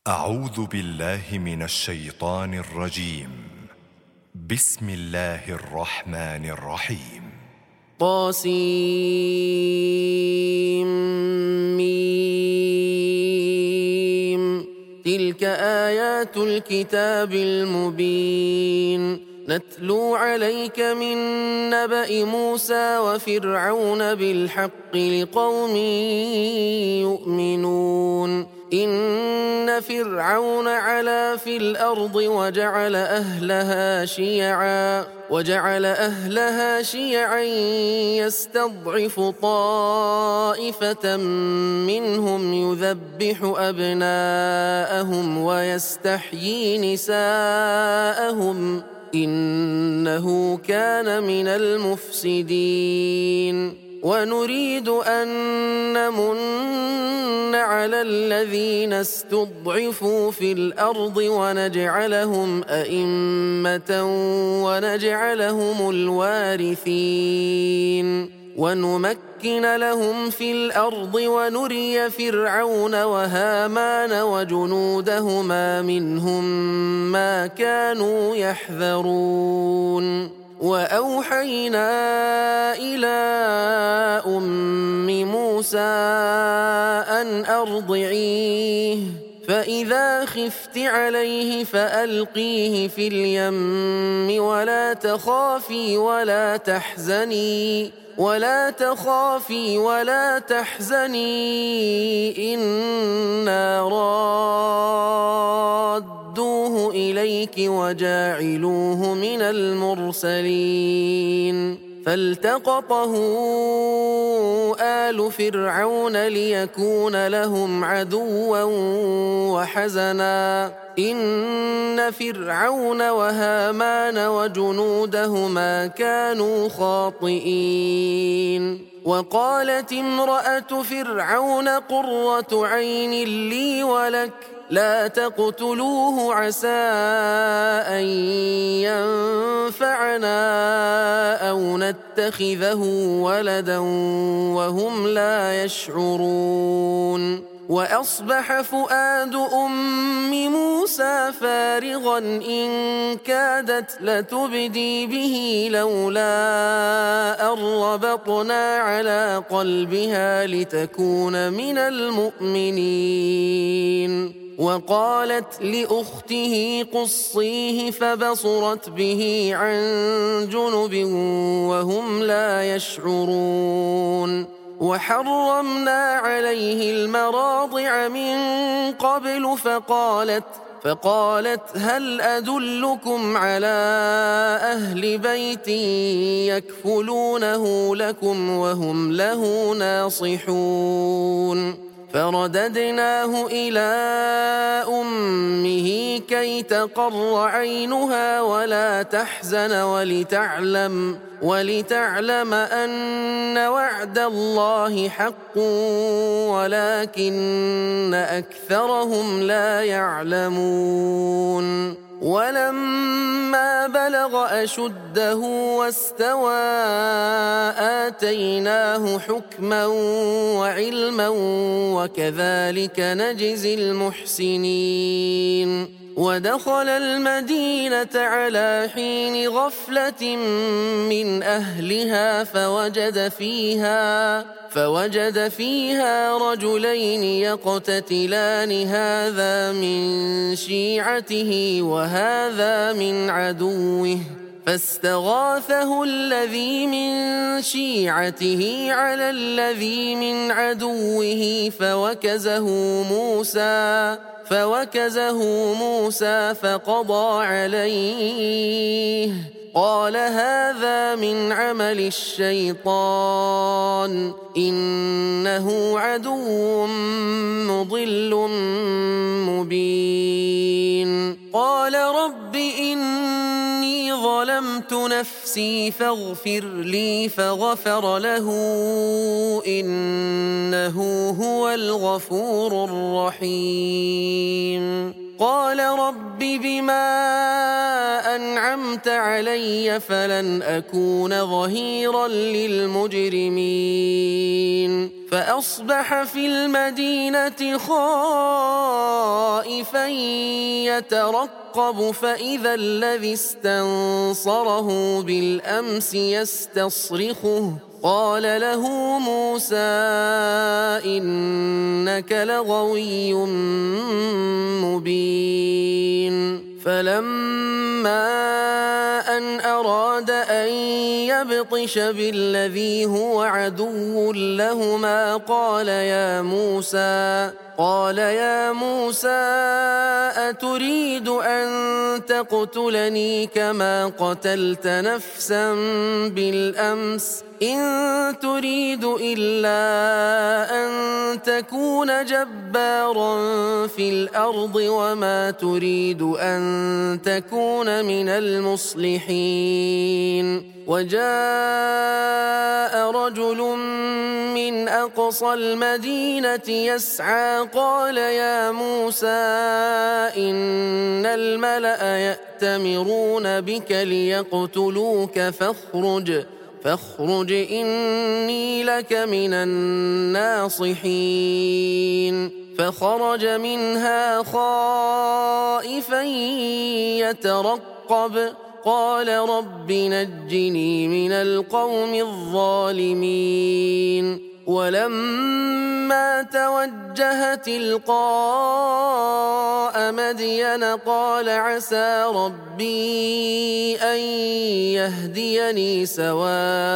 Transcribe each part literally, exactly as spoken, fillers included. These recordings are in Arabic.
أعوذ بالله من الشيطان الرجيم. بسم الله الرحمن الرحيم. طاسيم. تلك آيات الكتاب المبين نتلو عليك من نبأ موسى وفرعون بالحق لقوم يؤمنون. إن فرعون علا في الأرض وجعل أهلها شيعا وجعل أهلها شيعا يستضعف طائفة منهم يذبح أبناءهم ويستحيي نساءهم إنه كان من المفسدين. ونريد أن نمن على الذين استضعفوا في الأرض ونجعلهم أئمة ونجعلهم الوارثين ونمكن لهم في الأرض ونري فرعون وهامان وجنودهما منهم ما كانوا يحذرون. وأوحينا إلى أم موسى أن أرضعيه فإذا خفت عليه فألقيه في اليم ولا تخافي ولا تحزني ولا تخافي ولا تحزني إنا رادوه إليك وجاعلوه من المرسلين. فالتقطه آل فرعون ليكون لهم عدوا وحزنا إن فرعون وهامان وجنودهما كانوا خاطئين. وقالت امرأة فرعون قرة عين لي ولك لا تقتلوه عسى أن ينفعنا أو نتخذه ولدا وهم لا يشعرون. وأصبح فؤاد أم موسى فارغا إن كادت لتبدي به لولا أن ربطنا على قلبها لتكون من المؤمنين. وقالت لأخته قصيه فبصرت به عن جنب وهم لا يشعرون. وحرمنا عليه المراضع من قبل فقالت فقالت هل أدلكم على أهل بيت يكفلونه لكم وهم له ناصحون. فرددناه إلى أمه كي تقر عينها ولا تحزن ولتعلم ولتعلم أن وعد الله حق ولكن أكثرهم لا يعلمون. ولما بلغ أشده واستوى آتيناه حكما وعلما وكذلك نجزي المحسنين. ودخل المدينة على حين غفلة من أهلها فوجد فيها فوجد فيها رجلين يقتتلان هذا من شيعته وهذا من عدوه فاستغاثه الذي من شيعته على الذي من عدوه فوكزه موسى فوكزه موسى فقضى عليه قال هذا من عمل الشيطان إنه عدو مضل مبين. قال رب إني ظلمت نفسي فاغفر لي فغفر له إنه هو الغفور الرحيم. قال رب بما أنعمت علي فلن أكون ظهيرا للمجرمين. فأصبح في المدينة خائفا خائفا يترقب فإذا الذي استنصره بالأمس يستصرخه قال له موسى إنك لغوي مبين فلما أن أراد أن يبطش بالذي هو عدو لهما قال يا موسى قال يا موسى أتريد أن تقتلني كما قتلت نفسا بالأمس إن تريد إلا أن تكون جبارا في الأرض وما تريد أن تكون من المصلحين وجاء رجل من أقصى المدينة يسعى قال يا موسى إن الملأ يأتمرون بك ليقتلوك فاخرج فاخرج إني لك من الناصحين فخرج منها خائفا يترقب قال رب نجني من القوم الظالمين ولما توجه تلقاء مدين قال عسى ربي أن يهديني سواء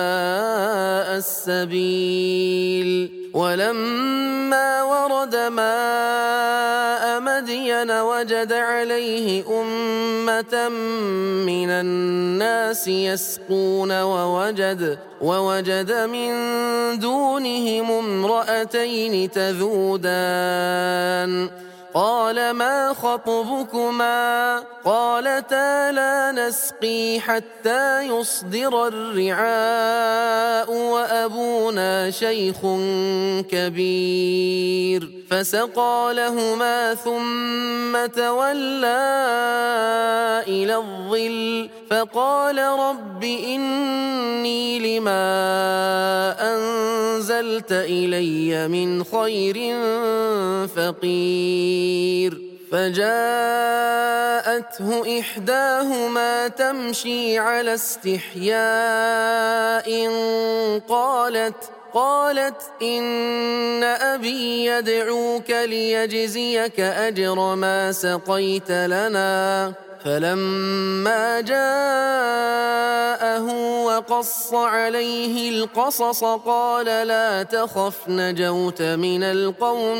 السبيل ولما ورد ماء مدين وجد عليه أمة من الناس يسقون ووجد ووجد من دونهم امرأتين تذودان قال ما خطبكما قالتا لا نسقي حتى يصدر الرعاء وأبونا شيخ كبير فسقى لهما ثم تولى إلى الظل فقال رب إني لما أنزلت إلي من خير فقير فجاءته إحداهما تمشي على استحياء قالت قالت إن أبي يدعوك ليجزيك أجر ما سقيت لنا فلما جاءه وقص عليه القصص قال لا تخف نجوت من القوم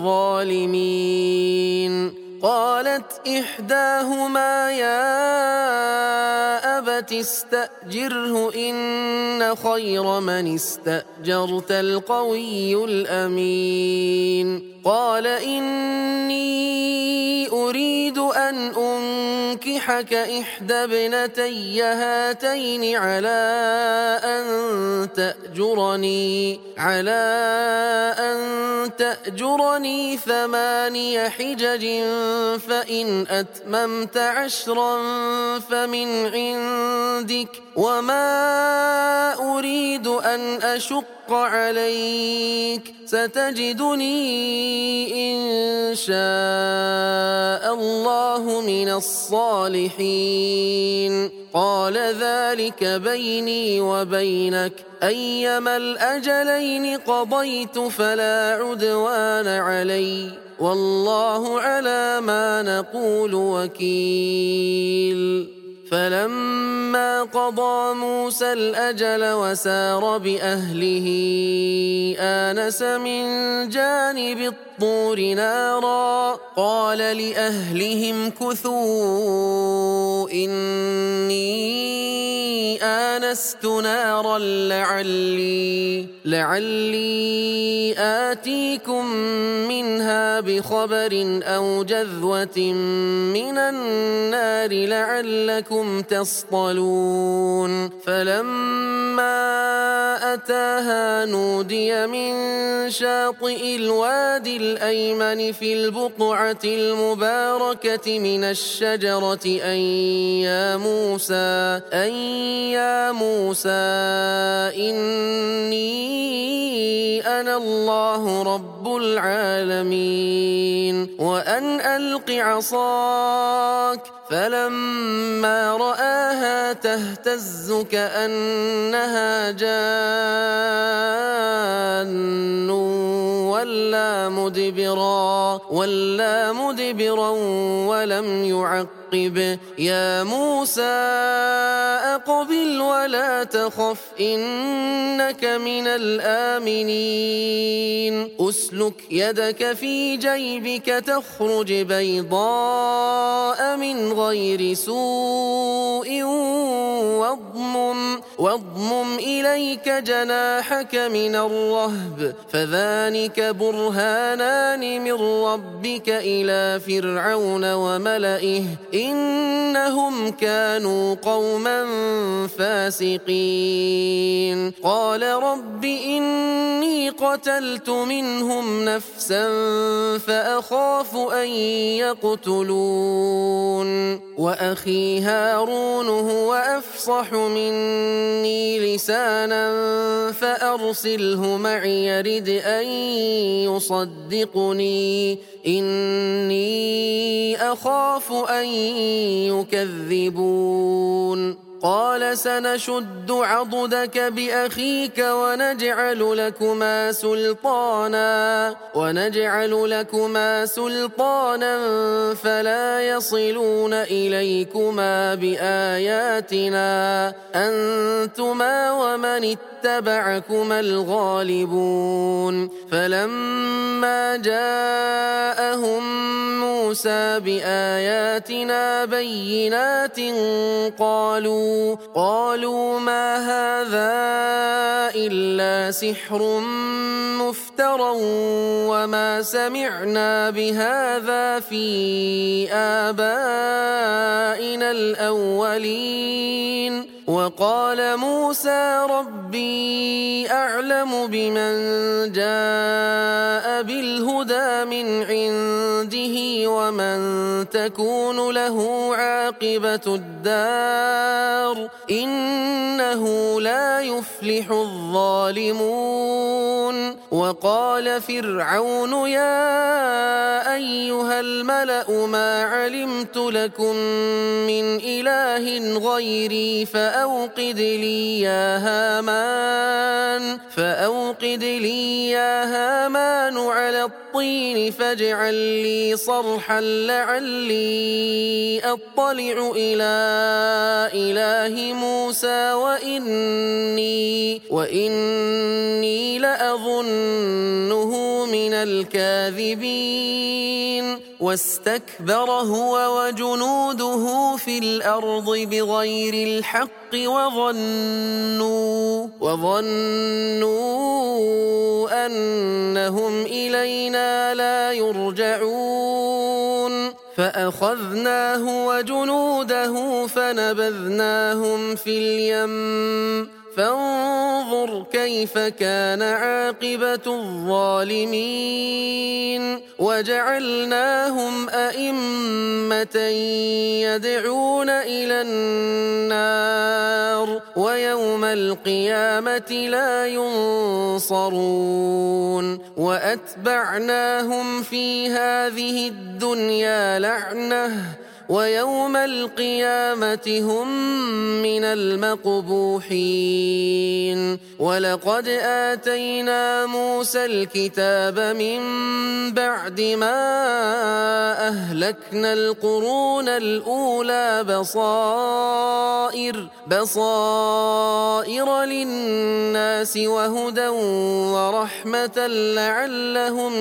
الظالمين قالت إحداهما يا أبت استأجره إن خير من استأجرت القوي الأمين قال إني أريد أن أنكحك إحدى ابنتي هاتين على أن تأجرني على أن تأجرني ثماني حجج فإن أتممت عشرا فمن عندك وما أريد أن أشق عليك ستجدني إن شاء الله من الصالحين قال ذلك بيني وبينك أيما الأجلين قضيت فلا عدوان علي والله على ما نقول وكيل فلما قضى موسى الأجل وسار بأهله آنس من جانب الطور نارا قال لأهلهم كثوا إني آنست نارا لعلي لعلي آتيكم منها بخبر أو جذوة من النار لعلكم تصطلون فلما أتاها نودي من شاطئ الوادي الأيمن في البقعة المباركة من الشجرة أن يا موسى أن يا موسى إني أنا الله رب رب العالمين وأن ألق عصاك فلما رآها تهتز كأنها جان ولا مدبرا ولا مدبرا ولم يعقب يا موسى أقبل ولا تخف إنك من الآمنين أسلك يدك في جيبك تخرج بيضاء من غير سوء واضمم واضمم إليك جناحك من الرهب فذلك برهانان من ربك إلى فرعون وملئه إنهم كانوا قوما فاسقين قال رب إني قتلت منهم نفسا فأخاف أن يقتلون وأخي هارون هو أفصح مني لسانا فأرسله معي يرد أن يصدقني إني أخاف أن يكذبون قال سنشد عضدك بأخيك ونجعل لكما سلطانا ونجعل لكما سلطانا فلا يصلون إليكما بآياتنا أنتما ومن اتبعكما الغالبون فلما جاءهم موسى بآياتنا بينات قالوا قالوا ما هذا إلا سحر مفترى وما سمعنا بهذا في آبائنا الأولين وقال موسى ربي أعلم بمن جاء بالهدى من عنده ومن تكون له عاقبة الدار إنه لا يفلح الظالمون وقال فرعون يا أيها الملأ ما علمت لكم من إله غيري فأوقد لي يا هامان فأوقد لي يا هامان على الطين فاجعل لي صرحا لعلي أطلع إلى إله موسى وإني وإني لأظنه من الكاذبين واستكبر هو وجنوده في الأرض بغير الحق وظنوا وظنوا أنهم إلينا لا يرجعون فأخذناه وجنوده فنبذناهم في اليم فانظر كيف كان عاقبة الظالمين وجعلناهم أئمة يدعون إلى النار ويوم القيامة لا ينصرون وأتبعناهم في هذه الدنيا لعنة ويوم القيامة هم من المقبوحين ولقد آتينا موسى الكتاب من بعد ما أهلكنا القرون الأولى بصائر بصائر للناس وهدى ورحمة لعلهم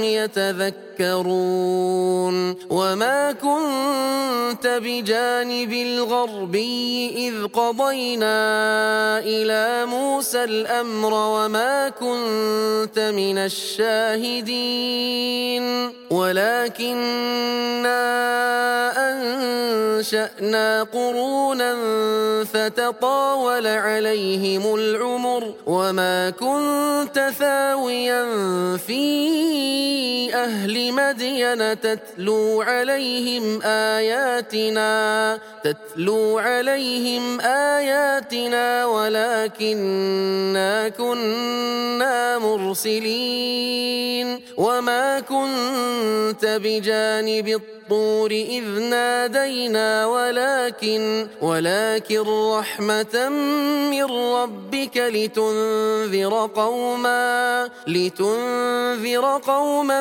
يتذكرون وما كنت بجانب الغربي إذ قضينا إلى موسى الأمر وما كنت من الشاهدين ولكن أنشأنا قرونا فتطاول عليهم العمر وما كنت ثاويا في أهل مدين تتلو عليهم آياتنا تتلو عليهم آياتنا ولكننا كنا مرسلين وما كنت بجانب الطور إذ نادينا ولكن ولكن رحمة من ربك لتنذر قوما لتنذر قوما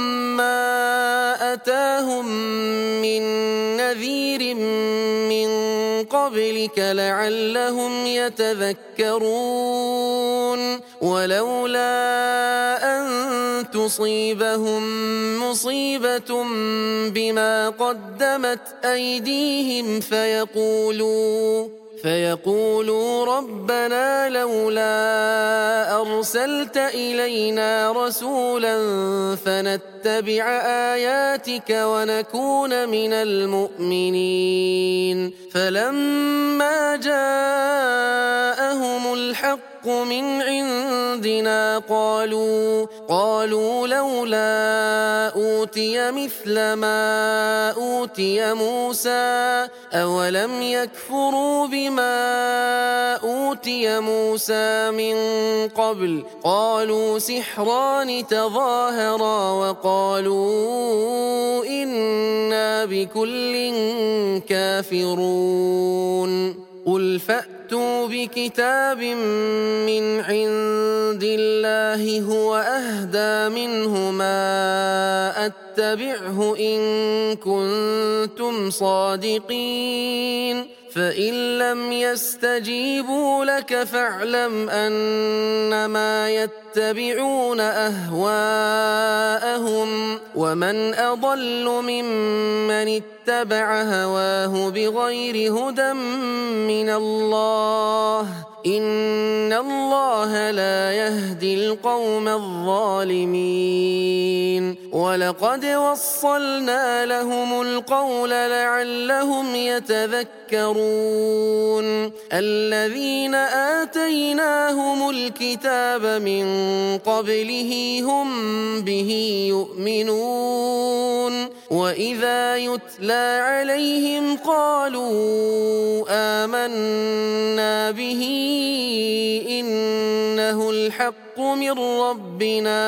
ما أتاهم من نذير من قبلك لعلهم يتذكرون ولولا أن تصيبهم مصيبة بما قدمت أيديهم فيقولوا فيقولوا ربنا لولا أرسلت إلينا رسولا فنتبع آياتك ونكون من المؤمنين فلما جاءهم الحق من عندنا قالوا قالوا لولا أوتي مثل ما أوتي موسى أولم يكفروا بما أوتي موسى من قبل قالوا سحران تظاهرا وقالوا إنا بكل كافرون قل فأتوا بكتاب من عند الله هو أهدى منه ما أتبعه إن كنتم صادقين فإن لم يستجيبوا لك فاعلم أنما يتبعون أهواءهم ومن أضل ممن اتبع هواه بغير هدى من الله إن الله لا يهدي القوم الظالمين ولقد وصلنا لهم القول لعلهم يتذكرون الذين آتيناهم الكتاب من قبله هم به يؤمنون وإذا يتلى عليهم قالوا آمنا به إنه الحق من ربنا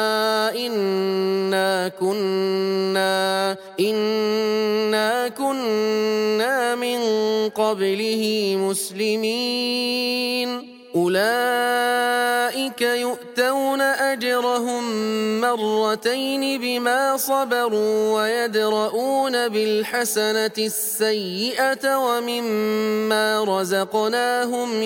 إنا كنا إنا كنا من قبله مسلمين أولئك يؤتون أجرهم مرتين بما صبروا ويدرؤون بالحسنة السيئة ومما رزقناهم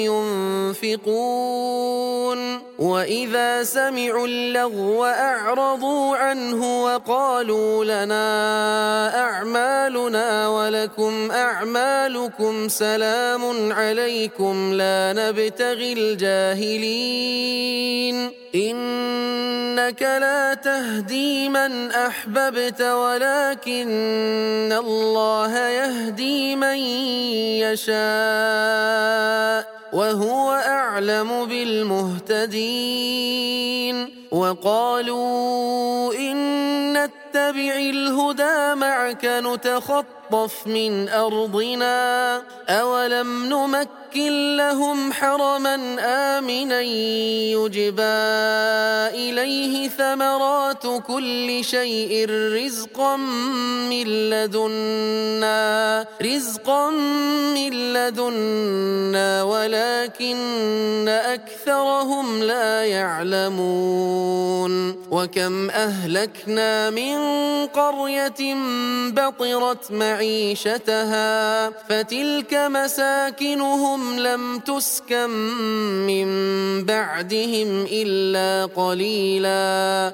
ينفقون وإذا سمعوا اللغو أعرضوا عنه وقالوا لنا أعمالنا ولكم أعمالكم سلام عليكم لا نبتغي الجاهلين إنك لا تهدي من أحببت ولكن الله يهدي من يشاء وهو أعلم بالمهتدين وقالوا إن نتبع الهدى معك نتخطف من أرضنا أولم نمكن لهم حرما آمنا يجبى إليه ثمرات كل شيء رزقا من لدنا رزقا من لدنا ولكن أكثرهم لا يعلمون وكم أهلكنا من قرية بطرت معيشتها فتلك مساكنهم لم تسكن من بعدهم إلا قليلا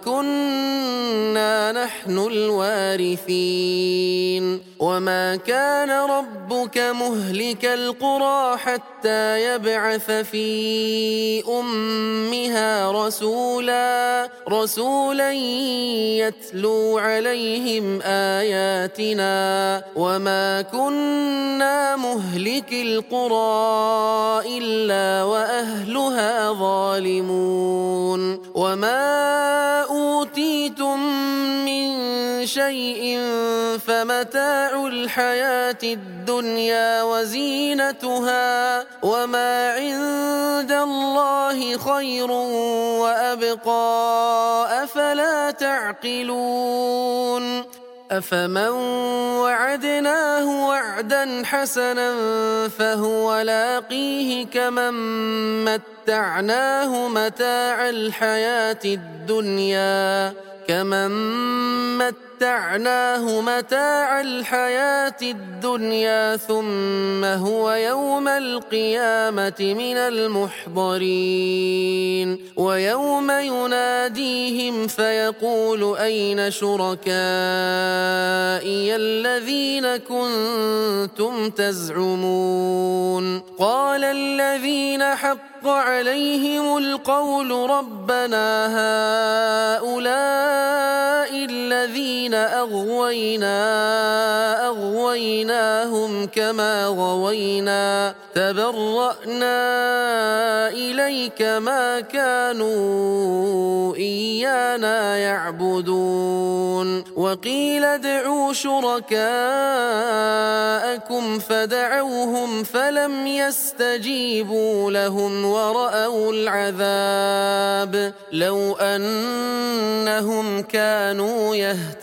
وكنا نحن الوارثين وما كان ربك مهلك القرى حتى يبعث في أمها رسولا رسولا يتلو عليهم آياتنا وما كنا مهلك القرى إلا وأهلها ظالمون وما أوتيتم من شيء فمتاع الحياة الدنيا وزينتها وما عند الله خير وأبقى أفلا تعقلون أفمن وعدناه وعدا حسنا فهو لاقيه كمن متعناه متاع الحياة الدنيا كمن متعناه متاع الحياة الدنيا ثم هو يوم القيامة من المحضرين ويوم يناديهم فيقول أين شركائي الذين كنتم تزعمون قال الذين حق عليهم القول ربنا هؤلاء الذين أغوينا أغويناهم كما غوينا تبرأنا إليك ما كانوا إيانا يعبدون وقيل ادعوا شركاءكم فدعوهم فلم يستجيبوا لهم ورأوا العذاب لو أنهم كانوا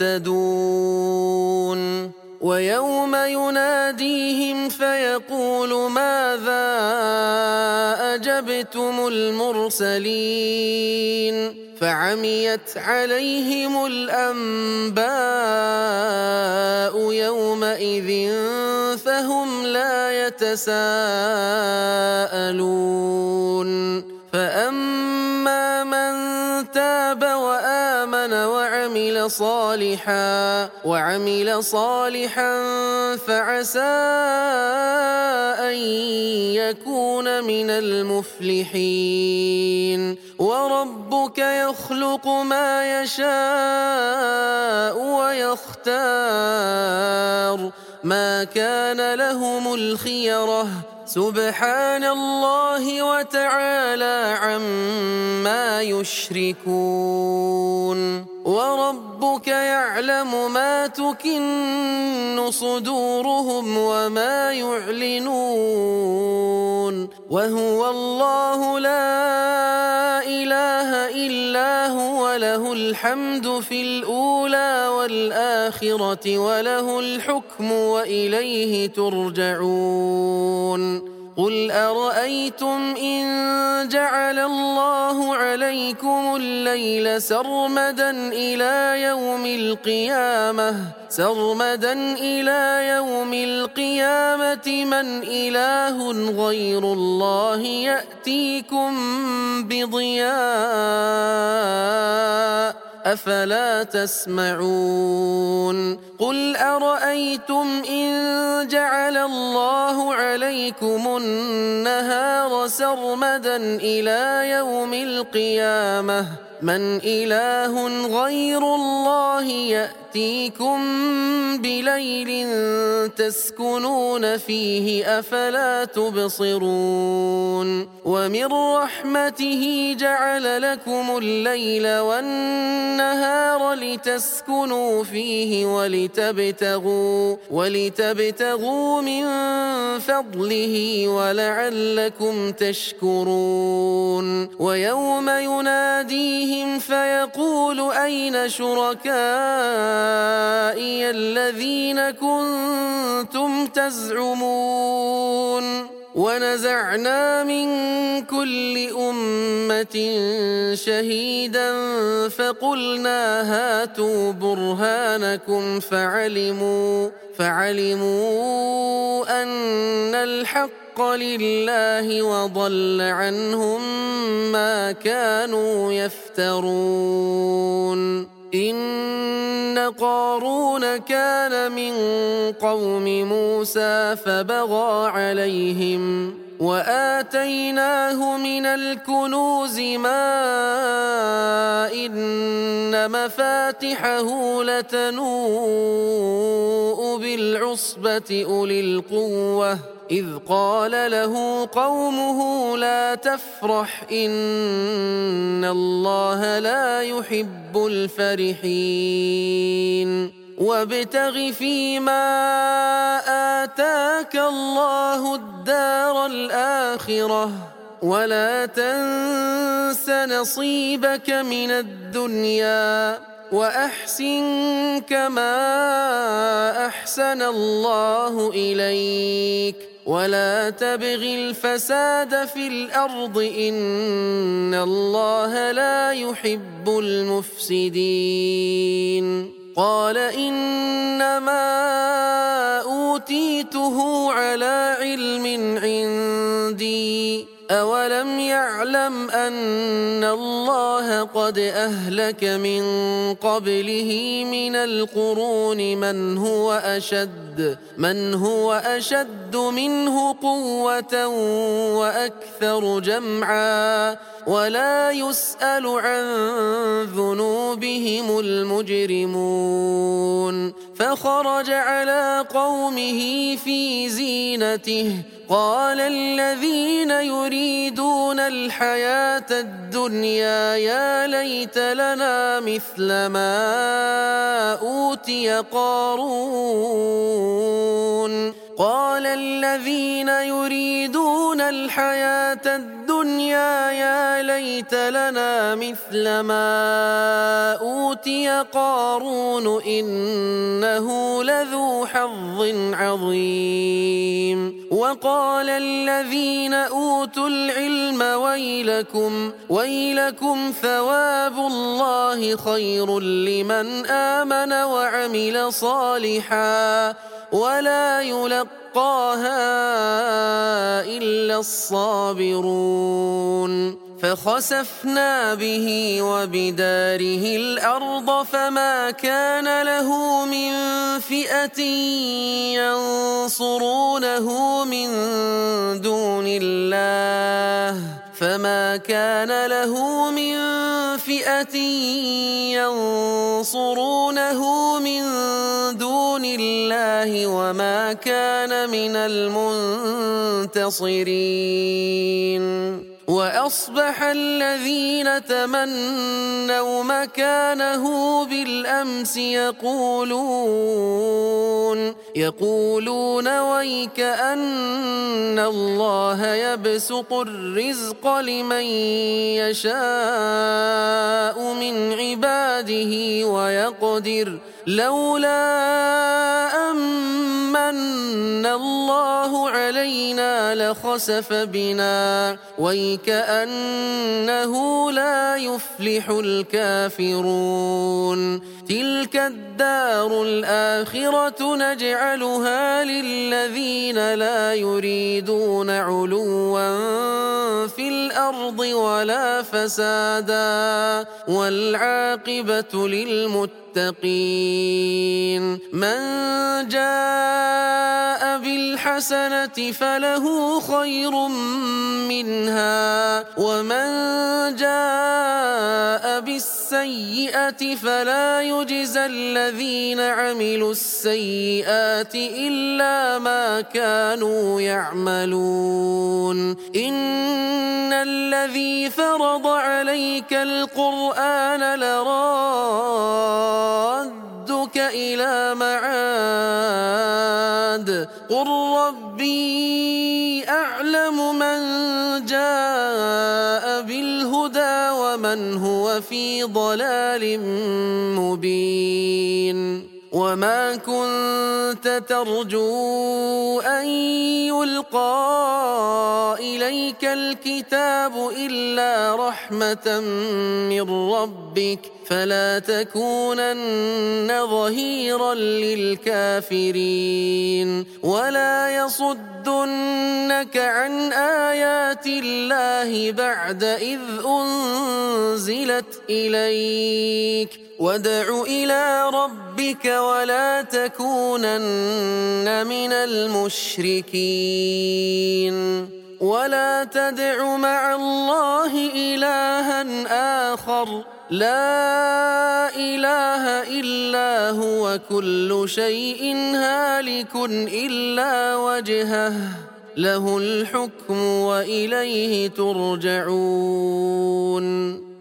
يهتدون ويوم يناديهم فيقول ماذا أجبتم المرسلين فعميت عليهم الأنباء يومئذ فهم لا يتساءلون فأما من تاب وآمن وعمل صالحا وعمل صالحا فعسى أن يكون من المفلحين وربك يخلق ما يشاء ويختار ما كان لهم الخيرة سبحان الله وتعالى عما يشركون وربك يعلم ما تكن صدورهم وما يعلنون وهو الله لا إله إلا هو له الحمد في الأولى والآخرة وله الحكم وإليه ترجعون قل أرأيتم إن جعل الله عليكم الليل سرمدا إلى يوم القيامة سرمدا إلى يوم القيامة من إله غير الله يأتيكم بضياء أفلا تسمعون قل أرأيتم إن جعل الله عليكم النهار سرمدا إلى يوم القيامة من إله غير الله يأتيكم بليل تسكنون فيه أفلا تبصرون ومن رحمته جعل لكم الليل والنهار لتسكنوا فيه ولتبتغوا ولتبتغوا من فضله ولعلكم تشكرون ويوم يناديهم فيقول أين شركائي الذين كنتم تزعمون ونزعنا من كل أمة شهيدا فقلنا هاتوا برهانكم فعلموا فعلموا أن الحق لله وضل عنهم ما كانوا يفترون إن قارون كان من قوم موسى فبغى عليهم وآتيناه من الكنوز ما إن مفاتحه لتنوء بالعصبة أولي القوة إذ قال له قومه لا تفرح إن الله لا يحب الفرحين وابتغ فيما آتاك الله الدار الآخرة ولا تنس نصيبك من الدنيا وأحسن كما أحسن الله إليك ولا تبغ الفساد في الأرض إن الله لا يحب المفسدين قال إنما أوتيته على علم عندي أولم يعلم أن الله قد أهلك من قبله من القرون من هو أشد من هو أشد منه قوة وأكثر جمعا ولا يسأل عن ذنوبهم المجرمون فخرج على قومه في زينته قال الذين يريدون الحياة الدنيا يا ليت لنا مثل ما أوتي قارون قال الذين يريدون الحياة الدنيا يا ليت لنا مثل ما أوتي قارون إنه لذو حظ عظيم وقال الذين أوتوا العلم ويلكم ويلكم ثواب الله خير لمن آمن وعمل صالحا ولا يلقاها إلا الصابرون فخسفنا به وبداره الأرض فما كان له من فئة ينصرونه من دون الله فما كان له من فئة ينصرونه من دون الله وما كان من المنتصرين وأصبح الذين تمنوا مكانه بالأمس يقولون يقولون ويك أن الله يبسط الرزق لمن يشاء من عباده ويقدر لولا أمن الله علينا لخسف بنا ويكأنه لا يفلح الكافرون تلك الدار الآخرة نجعلها للذين لا يريدون علوا في الأرض ولا فسادا والعاقبة للمتقين من جاء بالحسنة فله خير منها ومن جاء بالسيئة فلا يجزى الذين عملوا السيئات إلا ما كانوا يعملون إن الذي فرض عليك القرآن لرادك إلى معاد قل ربي أعلم من جاء بالهدى ومن هو في ضلال مبين وما كنت ترجو أن يلقى إليك الكتاب إلا رحمة من ربك فلا تكونن ظهيرا للكافرين ولا يصدنك عن آيات الله بعد إذ أنزلت إليك وادع إلى ربك ولا تكونن من المشركين ولا تدع مع الله إلها آخر لا إله إلا هو كل شيء هالك إلا وجهه له الحكم وإليه ترجعون